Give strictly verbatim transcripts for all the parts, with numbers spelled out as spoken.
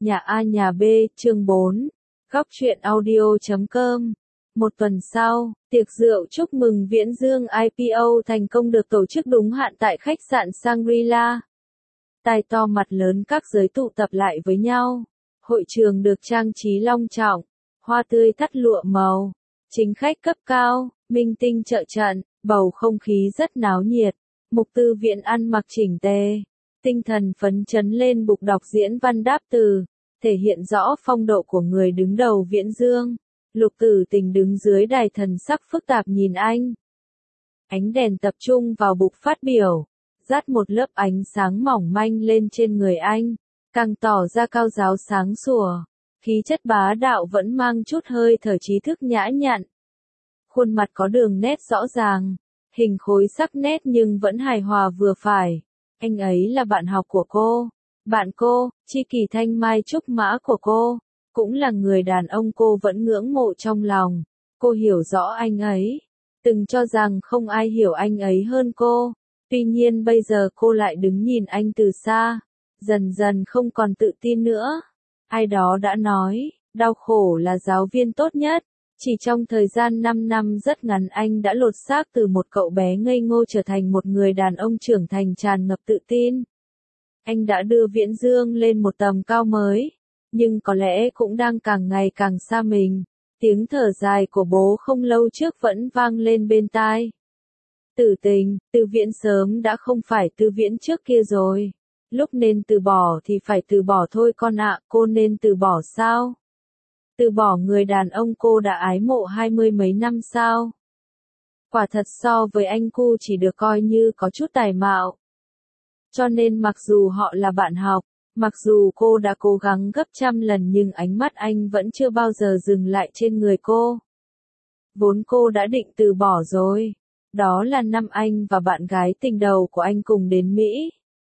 Nhà A nhà B, chương bốn. Góc truyện audio chấm com. Một tuần sau, tiệc rượu chúc mừng Viễn Dương i pê o thành công được tổ chức đúng hạn tại khách sạn Shangri-La. Tai to mặt lớn các giới tụ tập lại với nhau. Hội trường được trang trí long trọng, hoa tươi thắt lụa màu, chính khách cấp cao, minh tinh trợ trận, bầu không khí rất náo nhiệt. Mục Tư Viễn ăn mặc chỉnh tề, tinh thần phấn chấn lên bục đọc diễn văn đáp từ, thể hiện rõ phong độ của người đứng đầu Viễn Dương. Lục Tử Tình đứng dưới đài thần sắc phức tạp nhìn anh. Ánh đèn tập trung vào bục phát biểu, dát một lớp ánh sáng mỏng manh lên trên người anh, càng tỏ ra cao giáo sáng sủa, khí chất bá đạo vẫn mang chút hơi thở trí thức nhã nhặn. Khuôn mặt có đường nét rõ ràng, hình khối sắc nét nhưng vẫn hài hòa vừa phải. Anh ấy là bạn học của cô, bạn cô, tri kỷ thanh mai trúc mã của cô, cũng là người đàn ông cô vẫn ngưỡng mộ trong lòng. Cô hiểu rõ anh ấy, từng cho rằng không ai hiểu anh ấy hơn cô. Tuy nhiên bây giờ cô lại đứng nhìn anh từ xa, dần dần không còn tự tin nữa. Ai đó đã nói, đau khổ là giáo viên tốt nhất. Chỉ trong thời gian năm năm rất ngắn anh đã lột xác từ một cậu bé ngây ngô trở thành một người đàn ông trưởng thành tràn ngập tự tin. Anh đã đưa Viễn Dương lên một tầm cao mới, nhưng có lẽ cũng đang càng ngày càng xa mình. Tiếng thở dài của bố không lâu trước vẫn vang lên bên tai. Tử Tình, Tư Viễn sớm đã không phải Tư Viễn trước kia rồi. Lúc nên từ bỏ thì phải từ bỏ thôi con ạ, cô nên từ bỏ sao? Từ bỏ người đàn ông cô đã ái mộ hai mươi mấy năm sao? Quả thật so với anh cô chỉ được coi như có chút tài mạo. Cho nên mặc dù họ là bạn học, mặc dù cô đã cố gắng gấp trăm lần nhưng ánh mắt anh vẫn chưa bao giờ dừng lại trên người cô. Vốn cô đã định từ bỏ rồi. Đó là năm anh và bạn gái tình đầu của anh cùng đến Mỹ.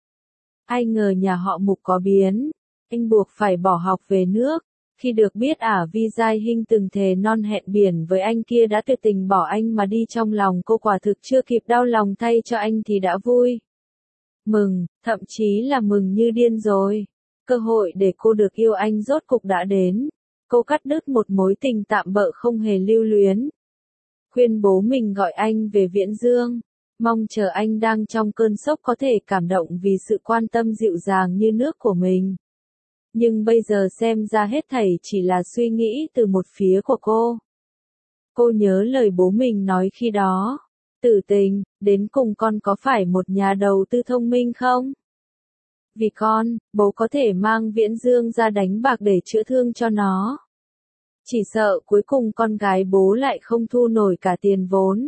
Ai ngờ nhà họ Mục có biến. Anh buộc phải bỏ học về nước. Khi được biết ả Vi Giai Hinh từng thề non hẹn biển với anh kia đã tuyệt tình bỏ anh mà đi, trong lòng cô quả thực chưa kịp đau lòng thay cho anh thì đã vui. Mừng, thậm chí là mừng như điên rồi. Cơ hội để cô được yêu anh rốt cục đã đến. Cô cắt đứt một mối tình tạm bợ không hề lưu luyến. Khuyên bố mình gọi anh về Viễn Dương. Mong chờ anh đang trong cơn sốc có thể cảm động vì sự quan tâm dịu dàng như nước của mình. Nhưng bây giờ xem ra hết thảy chỉ là suy nghĩ từ một phía của cô. Cô nhớ lời bố mình nói khi đó. Tử Tình, đến cùng con có phải một nhà đầu tư thông minh không? Vì con, bố có thể mang Viễn Dương ra đánh bạc để chữa thương cho nó. Chỉ sợ cuối cùng con gái bố lại không thu nổi cả tiền vốn.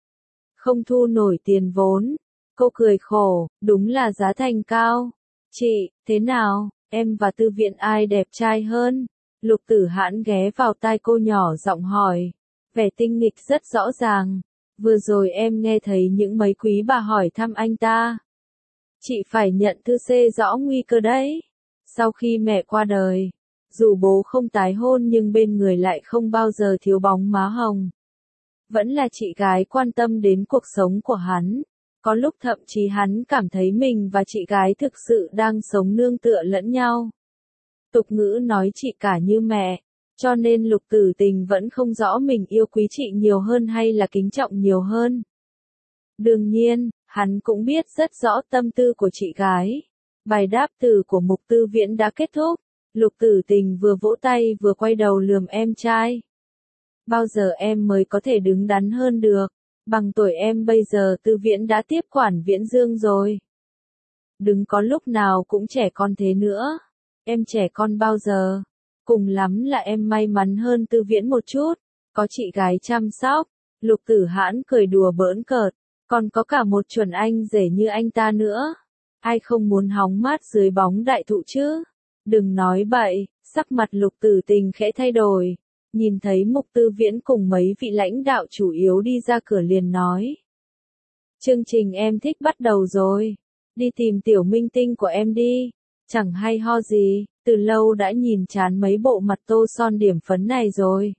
Không thu nổi tiền vốn. Cô cười khổ, đúng là giá thành cao. Chị, thế nào, em và Tư Viễn ai đẹp trai hơn? Lục Tử Hãn ghé vào tai cô nhỏ giọng hỏi. Vẻ tinh nghịch rất rõ ràng. Vừa rồi em nghe thấy những mấy quý bà hỏi thăm anh ta. Chị phải nhận thư xê rõ nguy cơ đấy. Sau khi mẹ qua đời, dù bố không tái hôn nhưng bên người lại không bao giờ thiếu bóng má hồng. Vẫn là chị gái quan tâm đến cuộc sống của hắn. Có lúc thậm chí hắn cảm thấy mình và chị gái thực sự đang sống nương tựa lẫn nhau. Tục ngữ nói chị cả như mẹ, cho nên Lục Tử Tình vẫn không rõ mình yêu quý chị nhiều hơn hay là kính trọng nhiều hơn. Đương nhiên, hắn cũng biết rất rõ tâm tư của chị gái. Bài đáp từ của Mục Tư Viễn đã kết thúc. Lục Tử Tình vừa vỗ tay vừa quay đầu lườm em trai. Bao giờ em mới có thể đứng đắn hơn được? Bằng tuổi em bây giờ Tư Viễn đã tiếp quản Viễn Dương rồi. Đừng có lúc nào cũng trẻ con thế nữa. Em trẻ con bao giờ? Cùng lắm là em may mắn hơn Tư Viễn một chút, có chị gái chăm sóc. Lục Tử Hãn cười đùa bỡn cợt, còn có cả một chuẩn anh rể như anh ta nữa. Ai không muốn hóng mát dưới bóng đại thụ chứ? Đừng nói bậy. Sắc mặt Lục Tử Tình khẽ thay đổi. Nhìn thấy Mục Tư Viễn cùng mấy vị lãnh đạo chủ yếu đi ra cửa liền nói. Chương trình em thích bắt đầu rồi. Đi tìm tiểu minh tinh của em đi. Chẳng hay ho gì, từ lâu đã nhìn chán mấy bộ mặt tô son điểm phấn này rồi.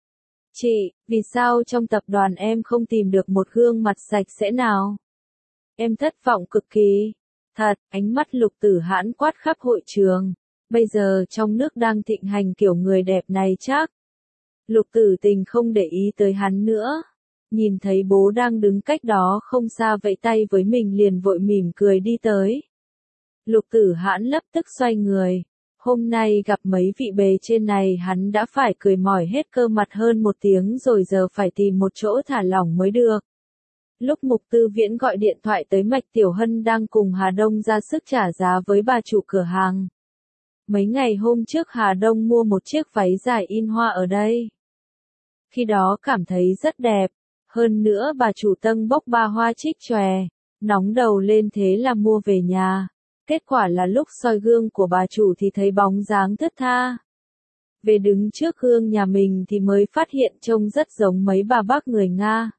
Chị, vì sao trong tập đoàn em không tìm được một gương mặt sạch sẽ nào? Em thất vọng cực kỳ. Thật, ánh mắt Lục Tử Hãn quát khắp hội trường. Bây giờ trong nước đang thịnh hành kiểu người đẹp này chắc. Lục Tử Tình không để ý tới hắn nữa. Nhìn thấy bố đang đứng cách đó không xa vẫy tay với mình liền vội mỉm cười đi tới. Lục Tử Hãn lập tức xoay người. Hôm nay gặp mấy vị bề trên này hắn đã phải cười mỏi hết cơ mặt hơn một tiếng rồi, giờ phải tìm một chỗ thả lỏng mới được. Lúc Mục Tư Viễn gọi điện thoại tới, Mạch Tiểu Hân đang cùng Hà Đông ra sức trả giá với bà chủ cửa hàng. Mấy ngày hôm trước Hà Đông mua một chiếc váy dài in hoa ở đây. Khi đó cảm thấy rất đẹp. Hơn nữa bà chủ tâng bốc ba hoa trích chòe, nóng đầu lên thế là mua về nhà. Kết quả là lúc soi gương của bà chủ thì thấy bóng dáng thướt tha. Về đứng trước gương nhà mình thì mới phát hiện trông rất giống mấy bà bác người Nga.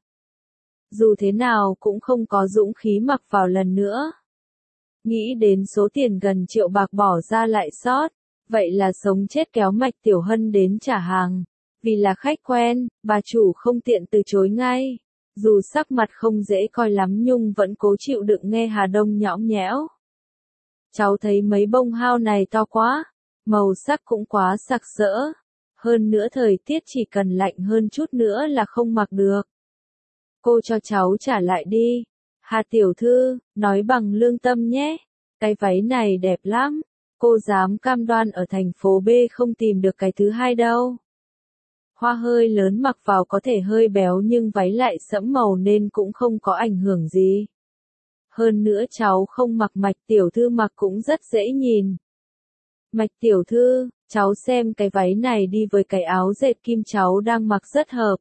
Dù thế nào cũng không có dũng khí mặc vào lần nữa. Nghĩ đến số tiền gần triệu bạc bỏ ra lại sót, vậy là sống chết kéo Mạch Tiểu Hân đến trả hàng. Vì là khách quen, bà chủ không tiện từ chối ngay. Dù sắc mặt không dễ coi lắm nhưng vẫn cố chịu đựng nghe Hà Đông nhõng nhẽo. Cháu thấy mấy bông hao này to quá, màu sắc cũng quá sặc sỡ. Hơn nữa thời tiết chỉ cần lạnh hơn chút nữa là không mặc được. Cô cho cháu trả lại đi. Hà tiểu thư, nói bằng lương tâm nhé. Cái váy này đẹp lắm. Cô dám cam đoan ở thành phố B không tìm được cái thứ hai đâu. Hoa hơi lớn mặc vào có thể hơi béo nhưng váy lại sẫm màu nên cũng không có ảnh hưởng gì. Hơn nữa cháu không mặc, Mạch tiểu thư mặc cũng rất dễ nhìn. Mạch tiểu thư, cháu xem cái váy này đi với cái áo dệt kim cháu đang mặc rất hợp.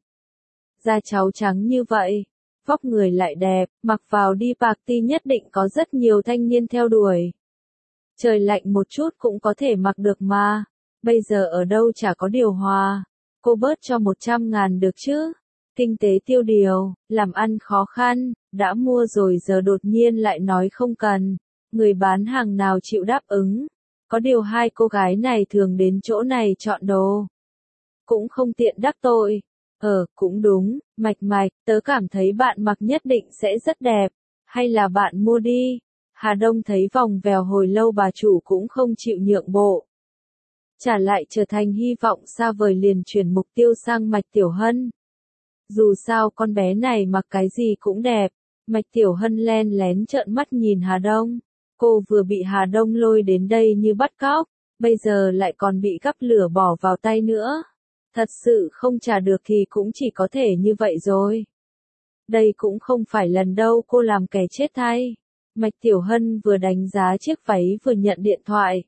Da cháu trắng như vậy, vóc người lại đẹp, mặc vào đi party nhất định có rất nhiều thanh niên theo đuổi. Trời lạnh một chút cũng có thể mặc được mà, bây giờ ở đâu chả có điều hòa. Cô bớt cho một trăm ngàn được chứ? Kinh tế tiêu điều, làm ăn khó khăn, đã mua rồi giờ đột nhiên lại nói không cần. Người bán hàng nào chịu đáp ứng? Có điều hai cô gái này thường đến chỗ này chọn đồ. Cũng không tiện đắc tội. Ờ, cũng đúng, Mạch Mạch, tớ cảm thấy bạn mặc nhất định sẽ rất đẹp. Hay là bạn mua đi? Hà Đông thấy vòng vèo hồi lâu bà chủ cũng không chịu nhượng bộ. Trả lại trở thành hy vọng xa vời liền chuyển mục tiêu sang Mạch Tiểu Hân. Dù sao con bé này mặc cái gì cũng đẹp. Mạch Tiểu Hân len lén trợn mắt nhìn Hà Đông. Cô vừa bị Hà Đông lôi đến đây như bắt cóc, bây giờ lại còn bị gắp lửa bỏ vào tay nữa. Thật sự không trả được thì cũng chỉ có thể như vậy rồi. Đây cũng không phải lần đâu cô làm kẻ chết thay. Mạch Tiểu Hân vừa đánh giá chiếc váy vừa nhận điện thoại.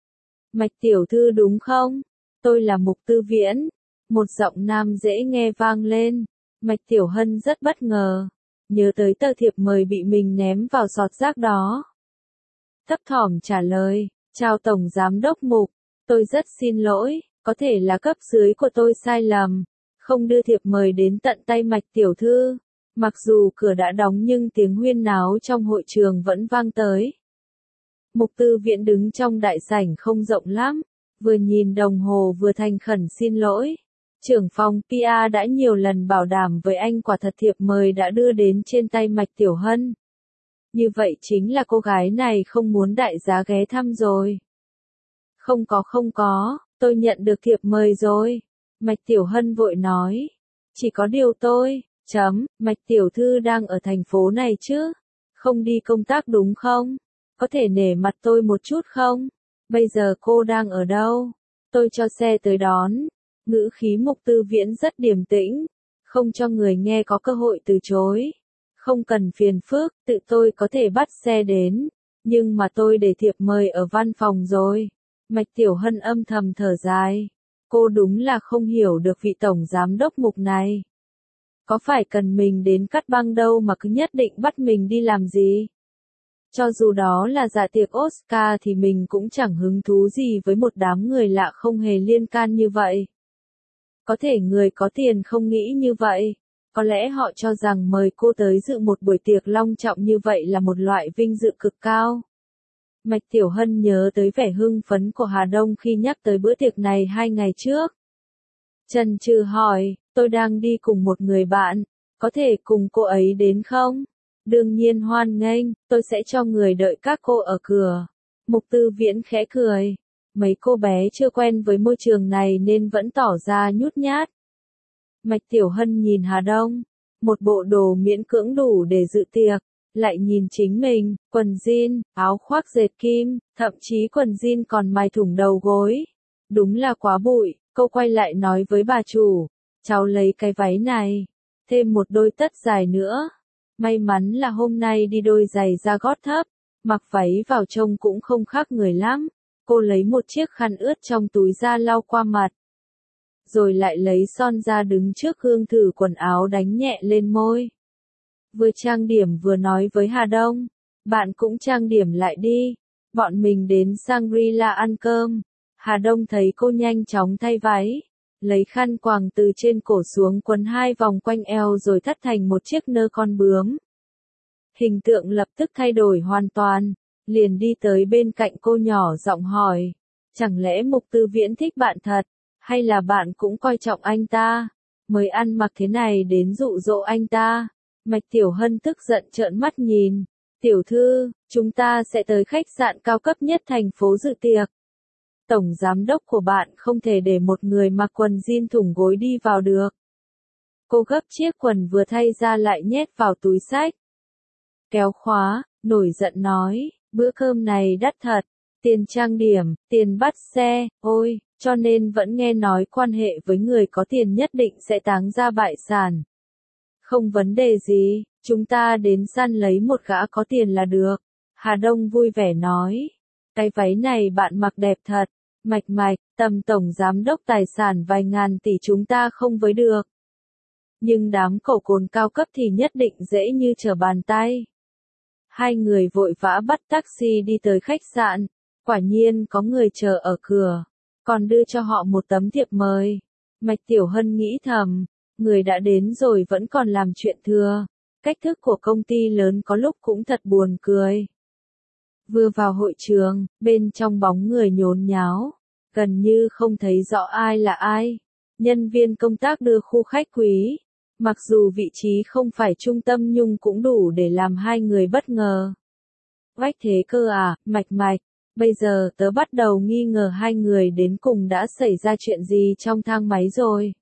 Mạch tiểu thư đúng không? Tôi là Mục Tư Viễn. Một giọng nam dễ nghe vang lên. Mạch Tiểu Hân rất bất ngờ. Nhớ tới tờ thiệp mời bị mình ném vào giọt rác đó. Thấp thỏm trả lời. Chào Tổng Giám đốc Mục. Tôi rất xin lỗi. Có thể là cấp dưới của tôi sai lầm. Không đưa thiệp mời đến tận tay Mạch tiểu thư. Mặc dù cửa đã đóng nhưng tiếng huyên náo trong hội trường vẫn vang tới. Mục Tư Viễn đứng trong đại sảnh không rộng lắm, vừa nhìn đồng hồ vừa thành khẩn xin lỗi. Trưởng phòng pê e đã nhiều lần bảo đảm với anh quả thật thiệp mời đã đưa đến trên tay Mạch Tiểu Hân. Như vậy chính là cô gái này không muốn đại giá ghé thăm rồi. Không có không có, tôi nhận được thiệp mời rồi. Mạch Tiểu Hân vội nói. Chỉ có điều tôi, chấm, Mạch Tiểu thư đang ở thành phố này chứ? Không đi công tác đúng không? Có thể nể mặt tôi một chút không? Bây giờ cô đang ở đâu? Tôi cho xe tới đón. Ngữ khí Mục Tư Viễn rất điềm tĩnh, không cho người nghe có cơ hội từ chối. Không cần phiền phức, tự tôi có thể bắt xe đến. Nhưng mà tôi để thiệp mời ở văn phòng rồi. Mạch Tiểu Hân âm thầm thở dài. Cô đúng là không hiểu được vị tổng giám đốc Mục này. Có phải cần mình đến cắt băng đâu mà cứ nhất định bắt mình đi làm gì? Cho dù đó là dạ tiệc Oscar thì mình cũng chẳng hứng thú gì với một đám người lạ không hề liên can như vậy. Có thể người có tiền không nghĩ như vậy. Có lẽ họ cho rằng mời cô tới dự một buổi tiệc long trọng như vậy là một loại vinh dự cực cao. Mạch Tiểu Hân nhớ tới vẻ hưng phấn của Hà Đông khi nhắc tới bữa tiệc này hai ngày trước. Chần chừ hỏi, tôi đang đi cùng một người bạn, có thể cùng cô ấy đến không? Đương nhiên hoan nghênh, tôi sẽ cho người đợi các cô ở cửa. Mục Tư Viễn khẽ cười. Mấy cô bé chưa quen với môi trường này nên vẫn tỏ ra nhút nhát. Mạch Tiểu Hân nhìn Hà Đông, một bộ đồ miễn cưỡng đủ để dự tiệc, lại nhìn chính mình, quần jean, áo khoác dệt kim, thậm chí quần jean còn mài thủng đầu gối. Đúng là quá bụi, cô quay lại nói với bà chủ, cháu lấy cái váy này, thêm một đôi tất dài nữa. May mắn là hôm nay đi đôi giày da gót thấp, mặc váy vào trông cũng không khác người lắm. Cô lấy một chiếc khăn ướt trong túi ra lau qua mặt. Rồi lại lấy son ra đứng trước gương thử quần áo đánh nhẹ lên môi. Vừa trang điểm vừa nói với Hà Đông, bạn cũng trang điểm lại đi, bọn mình đến Shangri-La ăn cơm. Hà Đông thấy cô nhanh chóng thay váy, lấy khăn quàng từ trên cổ xuống quấn hai vòng quanh eo rồi thắt thành một chiếc nơ con bướm. Hình tượng lập tức thay đổi hoàn toàn, liền đi tới bên cạnh cô nhỏ giọng hỏi, chẳng lẽ Mục Tư Viễn thích bạn thật, hay là bạn cũng coi trọng anh ta, mới ăn mặc thế này đến dụ dỗ anh ta. Mạch Tiểu Hân tức giận trợn mắt nhìn, tiểu thư, chúng ta sẽ tới khách sạn cao cấp nhất thành phố dự tiệc. Tổng giám đốc của bạn không thể để một người mặc quần jean thủng gối đi vào được. Cô gấp chiếc quần vừa thay ra lại nhét vào túi xách. Kéo khóa, nổi giận nói, bữa cơm này đắt thật, tiền trang điểm, tiền bắt xe, ôi, cho nên vẫn nghe nói quan hệ với người có tiền nhất định sẽ táng ra bại sản. Không vấn đề gì, chúng ta đến săn lấy một gã có tiền là được. Hà Đông vui vẻ nói, cái váy này bạn mặc đẹp thật, mạch mạch, tầm tổng giám đốc tài sản vài ngàn tỷ chúng ta không với được. Nhưng đám cẩu cồn cao cấp thì nhất định dễ như trở bàn tay. Hai người vội vã bắt taxi đi tới khách sạn, quả nhiên có người chờ ở cửa, còn đưa cho họ một tấm thiệp mời. Mạch Tiểu Hân nghĩ thầm, người đã đến rồi vẫn còn làm chuyện thừa, cách thức của công ty lớn có lúc cũng thật buồn cười. Vừa vào hội trường, bên trong bóng người nhốn nháo, gần như không thấy rõ ai là ai. Nhân viên công tác đưa khu khách quý, mặc dù vị trí không phải trung tâm nhưng cũng đủ để làm hai người bất ngờ. Vách thế cơ à, mạch mạch, bây giờ tớ bắt đầu nghi ngờ hai người đến cùng đã xảy ra chuyện gì trong thang máy rồi.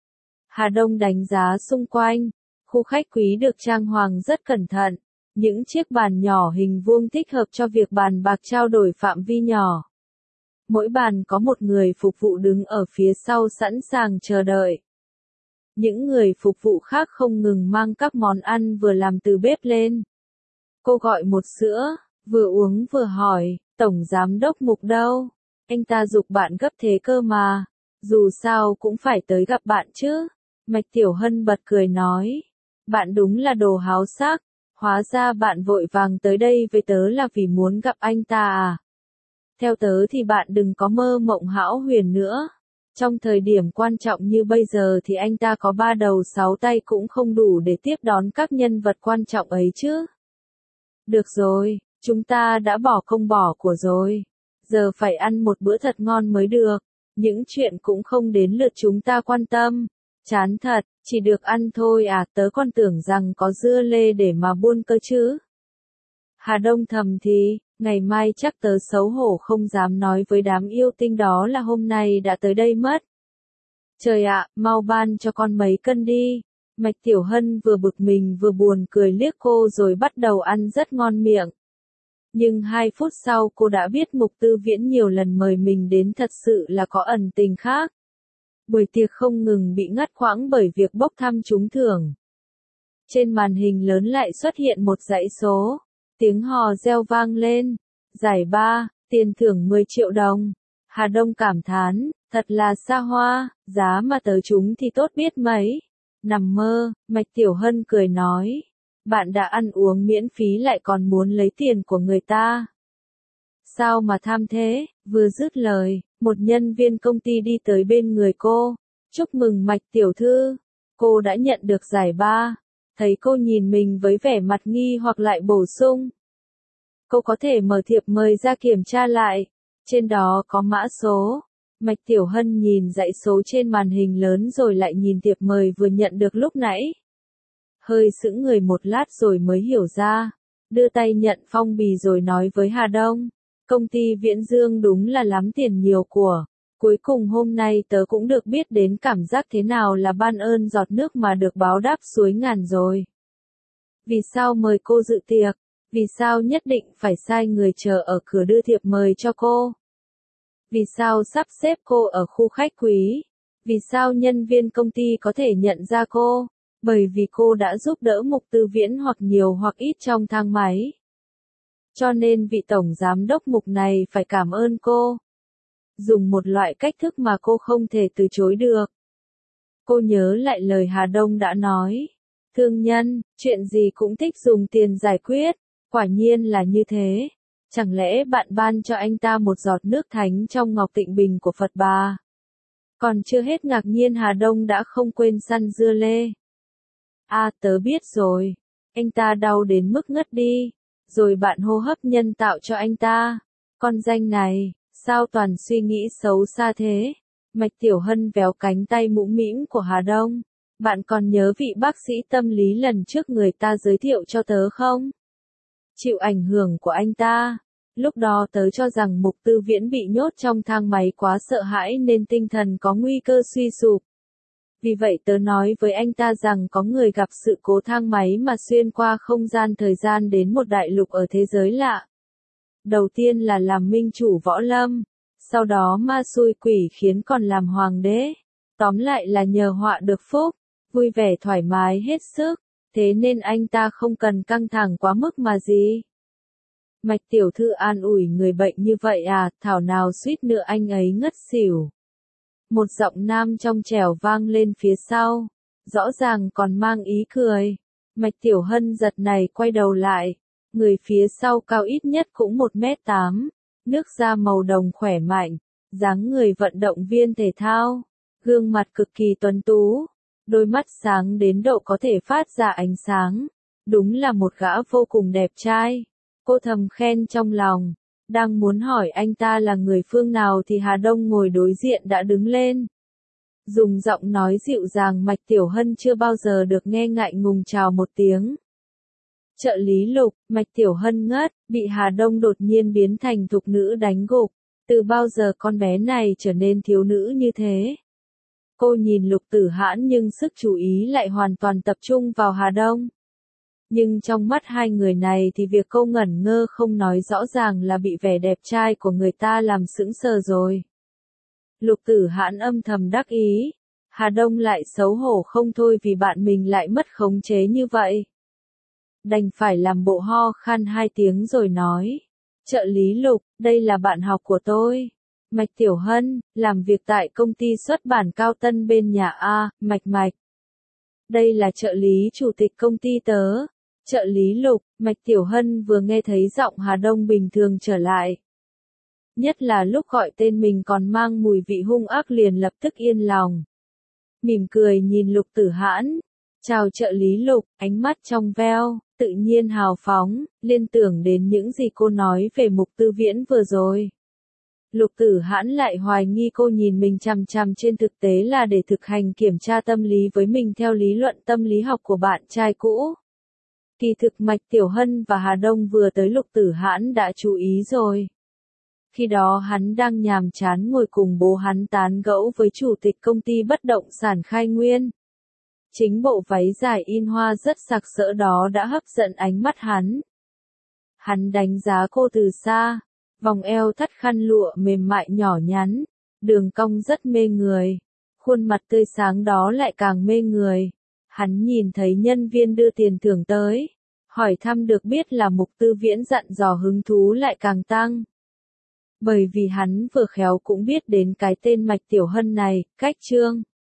Hà Đông đánh giá xung quanh, khu khách quý được trang hoàng rất cẩn thận, những chiếc bàn nhỏ hình vuông thích hợp cho việc bàn bạc trao đổi phạm vi nhỏ. Mỗi bàn có một người phục vụ đứng ở phía sau sẵn sàng chờ đợi. Những người phục vụ khác không ngừng mang các món ăn vừa làm từ bếp lên. Cô gọi một sữa, vừa uống vừa hỏi, tổng giám đốc Mục đâu? Anh ta giục bạn gấp thế cơ mà, dù sao cũng phải tới gặp bạn chứ. Mạch Tiểu Hân bật cười nói, bạn đúng là đồ háo sắc, hóa ra bạn vội vàng tới đây với tớ là vì muốn gặp anh ta à? Theo tớ thì bạn đừng có mơ mộng hão huyền nữa. Trong thời điểm quan trọng như bây giờ thì anh ta có ba đầu sáu tay cũng không đủ để tiếp đón các nhân vật quan trọng ấy chứ. Được rồi, chúng ta đã bỏ công bỏ của rồi. Giờ phải ăn một bữa thật ngon mới được. Những chuyện cũng không đến lượt chúng ta quan tâm. Chán thật, chỉ được ăn thôi à, tớ còn tưởng rằng có dưa lê để mà buôn cơ chứ. Hà Đông thầm thì, ngày mai chắc tớ xấu hổ không dám nói với đám yêu tinh đó là hôm nay đã tới đây mất. Trời ạ, mau ban cho con mấy cân đi. Mạch Tiểu Hân vừa bực mình vừa buồn cười liếc cô rồi bắt đầu ăn rất ngon miệng. Nhưng hai phút sau cô đã biết Mục Tư Viễn nhiều lần mời mình đến thật sự là có ẩn tình khác. Buổi tiệc không ngừng bị ngắt quãng bởi việc bốc thăm trúng thưởng. Trên màn hình lớn lại xuất hiện một dãy số. Tiếng hò reo vang lên. Giải ba, tiền thưởng mười triệu đồng. Hà Đông cảm thán, thật là xa hoa, giá mà tớ chúng thì tốt biết mấy. Nằm mơ, Mạch Tiểu Hân cười nói. Bạn đã ăn uống miễn phí lại còn muốn lấy tiền của người ta. Sao mà tham thế? Vừa dứt lời, một nhân viên công ty đi tới bên người cô. Chúc mừng Mạch tiểu thư, cô đã nhận được giải ba. Thấy cô nhìn mình với vẻ mặt nghi hoặc lại bổ sung. Cô có thể mở thiệp mời ra kiểm tra lại. Trên đó có mã số. Mạch Tiểu Hân nhìn dãy số trên màn hình lớn rồi lại nhìn thiệp mời vừa nhận được lúc nãy. Hơi sững người một lát rồi mới hiểu ra. Đưa tay nhận phong bì rồi nói với Hà Đông. Công ty Viễn Dương đúng là lắm tiền nhiều của. Cuối cùng hôm nay tớ cũng được biết đến cảm giác thế nào là ban ơn giọt nước mà được báo đáp suối ngàn rồi. Vì sao mời cô dự tiệc? Vì sao nhất định phải sai người chờ ở cửa đưa thiệp mời cho cô? Vì sao sắp xếp cô ở khu khách quý? Vì sao nhân viên công ty có thể nhận ra cô? Bởi vì cô đã giúp đỡ Mục Tư Viễn hoặc nhiều hoặc ít trong thang máy. Cho nên vị tổng giám đốc Mục này phải cảm ơn cô. Dùng một loại cách thức mà cô không thể từ chối được. Cô nhớ lại lời Hà Đông đã nói. Thương nhân, chuyện gì cũng thích dùng tiền giải quyết. Quả nhiên là như thế. Chẳng lẽ bạn ban cho anh ta một giọt nước thánh trong ngọc tịnh bình của Phật Bà? Còn chưa hết ngạc nhiên Hà Đông đã không quên săn dưa lê. À tớ biết rồi. Anh ta đau đến mức ngất đi. Rồi bạn hô hấp nhân tạo cho anh ta. Con danh này, sao toàn suy nghĩ xấu xa thế? Mạch Tiểu Hân véo cánh tay mũm mĩm của Hà Đông. Bạn còn nhớ vị bác sĩ tâm lý lần trước người ta giới thiệu cho tớ không? Chịu ảnh hưởng của anh ta. Lúc đó tớ cho rằng Mục Tư Viễn bị nhốt trong thang máy quá sợ hãi nên tinh thần có nguy cơ suy sụp. Vì vậy tớ nói với anh ta rằng có người gặp sự cố thang máy mà xuyên qua không gian thời gian đến một đại lục ở thế giới lạ. Đầu tiên là làm minh chủ võ lâm, sau đó ma xui quỷ khiến còn làm hoàng đế. Tóm lại là nhờ họa được phúc, vui vẻ thoải mái hết sức, thế nên anh ta không cần căng thẳng quá mức mà gì. Mạch tiểu thư an ủi người bệnh như vậy à, thảo nào suýt nữa anh ấy ngất xỉu. Một giọng nam trong trẻo vang lên phía sau, rõ ràng còn mang ý cười. Mạch Tiểu Hân giật này quay đầu lại, người phía sau cao ít nhất cũng một mét tám, nước da màu đồng khỏe mạnh, dáng người vận động viên thể thao, gương mặt cực kỳ tuấn tú, đôi mắt sáng đến độ có thể phát ra ánh sáng, đúng là một gã vô cùng đẹp trai. Cô thầm khen trong lòng. Đang muốn hỏi anh ta là người phương nào thì Hà Đông ngồi đối diện đã đứng lên. Dùng giọng nói dịu dàng Mạch Tiểu Hân chưa bao giờ được nghe ngại ngùng chào một tiếng. Trợ lý Lục, Mạch Tiểu Hân ngất, bị Hà Đông đột nhiên biến thành thục nữ đánh gục. Từ bao giờ con bé này trở nên thiếu nữ như thế? Cô nhìn Lục Tử Hãn nhưng sức chú ý lại hoàn toàn tập trung vào Hà Đông. Nhưng trong mắt hai người này thì việc cô ngẩn ngơ không nói rõ ràng là bị vẻ đẹp trai của người ta làm sững sờ rồi. Lục Tử Hãn âm thầm đắc ý. Hà Đông lại xấu hổ không thôi vì bạn mình lại mất khống chế như vậy. Đành phải làm bộ ho khan hai tiếng rồi nói. Trợ lý Lục, đây là bạn học của tôi. Mạch Tiểu Hân, làm việc tại công ty xuất bản Cao Tân bên nhà A, Mạch Mạch. Đây là trợ lý chủ tịch công ty tớ. Trợ lý Lục, Mạch Tiểu Hân vừa nghe thấy giọng Hà Đông bình thường trở lại. Nhất là lúc gọi tên mình còn mang mùi vị hung ác liền lập tức yên lòng. Mỉm cười nhìn Lục Tử Hãn. Chào trợ lý Lục, ánh mắt trong veo, tự nhiên hào phóng, liên tưởng đến những gì cô nói về Mục Tư Viễn vừa rồi. Lục Tử Hãn lại hoài nghi cô nhìn mình chằm chằm trên thực tế là để thực hành kiểm tra tâm lý với mình theo lý luận tâm lý học của bạn trai cũ. Kỳ thực Mạch Tiểu Hân và Hà Đông vừa tới Lục Tử Hãn đã chú ý rồi. Khi đó hắn đang nhàm chán ngồi cùng bố hắn tán gẫu với chủ tịch công ty bất động sản Khai Nguyên. Chính bộ váy dài in hoa rất sặc sỡ đó đã hấp dẫn ánh mắt hắn. Hắn đánh giá cô từ xa, vòng eo thắt khăn lụa mềm mại nhỏ nhắn, đường cong rất mê người, khuôn mặt tươi sáng đó lại càng mê người. Hắn nhìn thấy nhân viên đưa tiền thưởng tới, hỏi thăm được biết là Mục Tư Viễn dặn dò hứng thú lại càng tăng. Bởi vì hắn vừa khéo cũng biết đến cái tên Mạch Tiểu Hân này, cách trương.